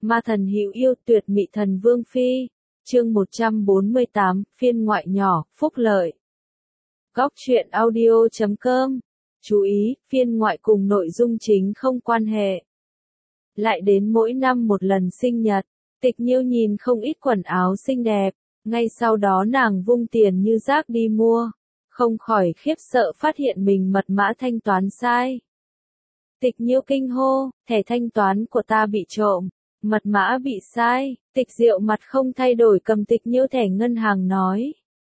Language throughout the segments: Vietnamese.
Ma thần hữu yêu tuyệt mị thần vương phi. Chương 148, phiên ngoại nhỏ, phúc lợi. Góc truyện audio.com. Chú ý, phiên ngoại cùng nội dung chính không quan hệ. Lại đến mỗi năm một lần sinh nhật, Tịch Nhiêu nhìn không ít quần áo xinh đẹp, ngay sau đó nàng vung tiền như rác đi mua, không khỏi khiếp sợ phát hiện mình mật mã thanh toán sai. Tịch Nhiêu kinh hô, thẻ thanh toán của ta bị trộm, mật mã bị sai. Tịch Diệu mặt không thay đổi cầm Tịch Nhiêu thẻ ngân hàng nói.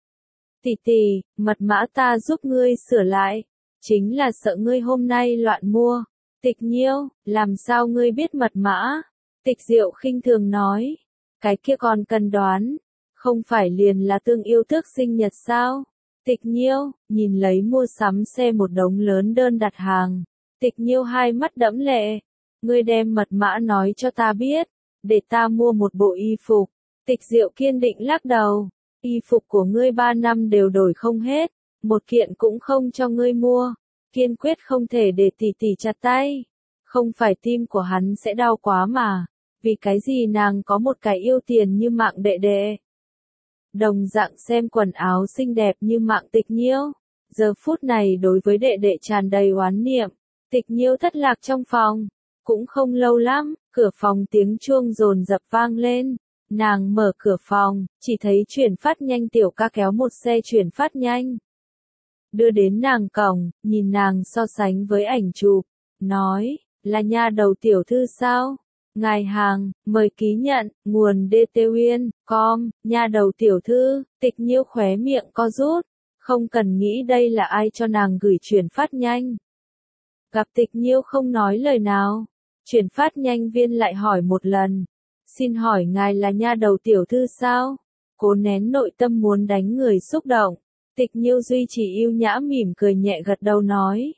Tỷ tỷ, mật mã ta giúp ngươi sửa lại, chính là sợ ngươi hôm nay loạn mua. Tịch Nhiêu, làm sao ngươi biết mật mã? Tịch Diệu khinh thường nói, cái kia còn cần đoán, không phải liền là tương yêu tước sinh nhật sao? Tịch Nhiêu, nhìn lấy mua sắm xe một đống lớn đơn đặt hàng. Tịch Nhiêu hai mắt đẫm lệ, ngươi đem mật mã nói cho ta biết, để ta mua một bộ y phục. Tịch Diệu kiên định lắc đầu, y phục của ngươi 3 năm đều đổi không hết, một kiện cũng không cho ngươi mua, kiên quyết không thể để tỷ tỷ chặt tay. Không phải tim của hắn sẽ đau quá mà, vì cái gì nàng có một cái yêu tiền như mạng đệ đệ. Đồng dạng xem quần áo xinh đẹp như mạng Tịch Nhiêu, giờ phút này đối với đệ đệ tràn đầy oán niệm. Tịch Nhiêu thất lạc trong phòng, cũng không lâu lắm, cửa phòng tiếng chuông dồn dập vang lên. Nàng mở cửa phòng, chỉ thấy chuyển phát nhanh tiểu ca kéo một xe chuyển phát nhanh. Đưa đến nàng cổng, nhìn nàng so sánh với ảnh chụp, nói, là nha đầu tiểu thư sao? Ngài hàng, mời ký nhận, nguồn dtuyên.com, nha đầu tiểu thư. Tịch Nhiêu khóe miệng co rút, không cần nghĩ đây là ai cho nàng gửi chuyển phát nhanh. Gặp Tịch Nhiêu không nói lời nào, chuyển phát nhanh viên lại hỏi một lần, xin hỏi ngài là nha đầu tiểu thư sao? Cố nén nội tâm muốn đánh người xúc động, Tịch Nhiêu duy trì yêu nhã mỉm cười nhẹ gật đầu nói.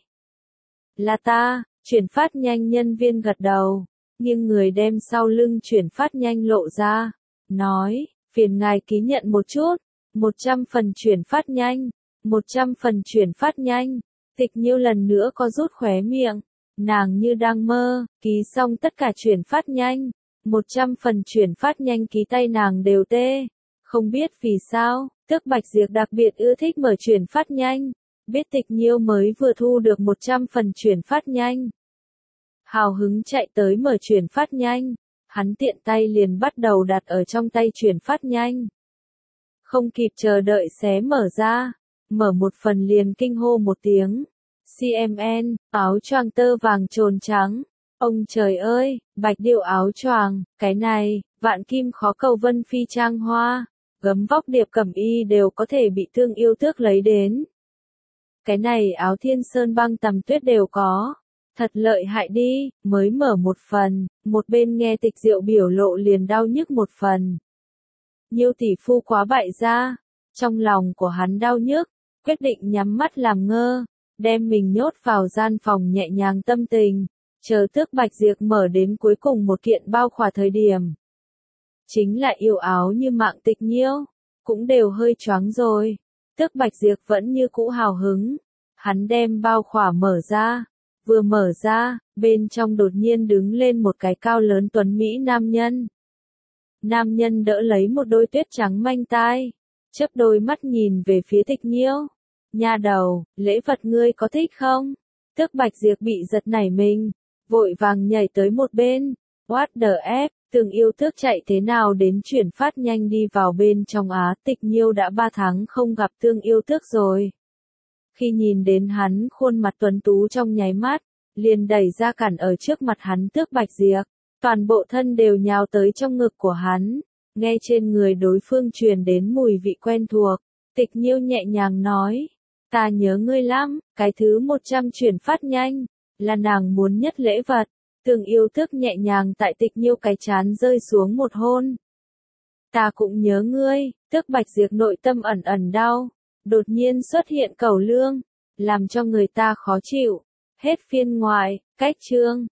Là ta. Chuyển phát nhanh nhân viên gật đầu, nhưng người đem sau lưng chuyển phát nhanh lộ ra, nói, phiền ngài ký nhận một chút, 100 phần chuyển phát nhanh, 100 phần chuyển phát nhanh. Tịch Nhiêu lần nữa có rút khóe miệng, nàng như đang mơ, ký xong tất cả chuyển phát nhanh, 100 phần chuyển phát nhanh ký tay nàng đều tê, không biết vì sao, Tước Bạch Diệp đặc biệt ưa thích mở chuyển phát nhanh. Biết Tịch Nhiêu mới vừa thu được 100 phần chuyển phát nhanh. Hào hứng chạy tới mở chuyển phát nhanh, hắn tiện tay liền bắt đầu đặt ở trong tay chuyển phát nhanh. Không kịp chờ đợi xé mở ra, mở một phần liền kinh hô một tiếng. CMN, áo choàng tơ vàng trồn trắng. Ông trời ơi, bạch điệu áo choàng, cái này, vạn kim khó cầu vân phi trang hoa, gấm vóc điệp cẩm y đều có thể bị thương yêu tước lấy đến. Cái này áo thiên sơn băng tầm tuyết đều có. Thật lợi hại đi, mới mở một phần, một bên nghe Tịch Diệu biểu lộ liền đau nhức một phần. Nhiêu tỷ phu quá bại gia, trong lòng của hắn đau nhức, quyết định nhắm mắt làm ngơ, đem mình nhốt vào gian phòng nhẹ nhàng tâm tình, chờ Tước Bạch Diệp mở đến cuối cùng một kiện bao khỏa thời điểm. Chính là yêu áo như mạng Tịch Nhiêu, cũng đều hơi choáng rồi. Tước Bạch Diệp vẫn như cũ hào hứng, hắn đem bao khỏa mở ra, vừa mở ra, bên trong đột nhiên đứng lên một cái cao lớn tuấn mỹ nam nhân. Nam nhân đỡ lấy một đôi tuyết trắng manh tai, chớp đôi mắt nhìn về phía Tịch Nhiêu. Nha đầu, lễ vật ngươi có thích không? Tước Bạch Diệp bị giật nảy mình, vội vàng nhảy tới một bên. What the F, Tương yêu tước chạy thế nào đến chuyển phát nhanh đi vào bên trong á? Tịch Nhiêu đã 3 tháng không gặp Tương yêu tước rồi. Khi nhìn đến hắn khuôn mặt tuấn tú trong nháy mắt, liền đẩy ra cản ở trước mặt hắn Tước Bạch Diệp, toàn bộ thân đều nhào tới trong ngực của hắn, nghe trên người đối phương truyền đến mùi vị quen thuộc, Tịch Nhiêu nhẹ nhàng nói, ta nhớ ngươi lắm, cái thứ 100 chuyển phát nhanh, là nàng muốn nhất lễ vật. Tương yêu tước nhẹ nhàng tại Tịch Nhiêu cái trán rơi xuống một hôn. Ta cũng nhớ ngươi. Tước Bạch Diệp nội tâm ẩn ẩn đau, đột nhiên xuất hiện cẩu lương, làm cho người ta khó chịu. Hết phiên ngoại, cách chương.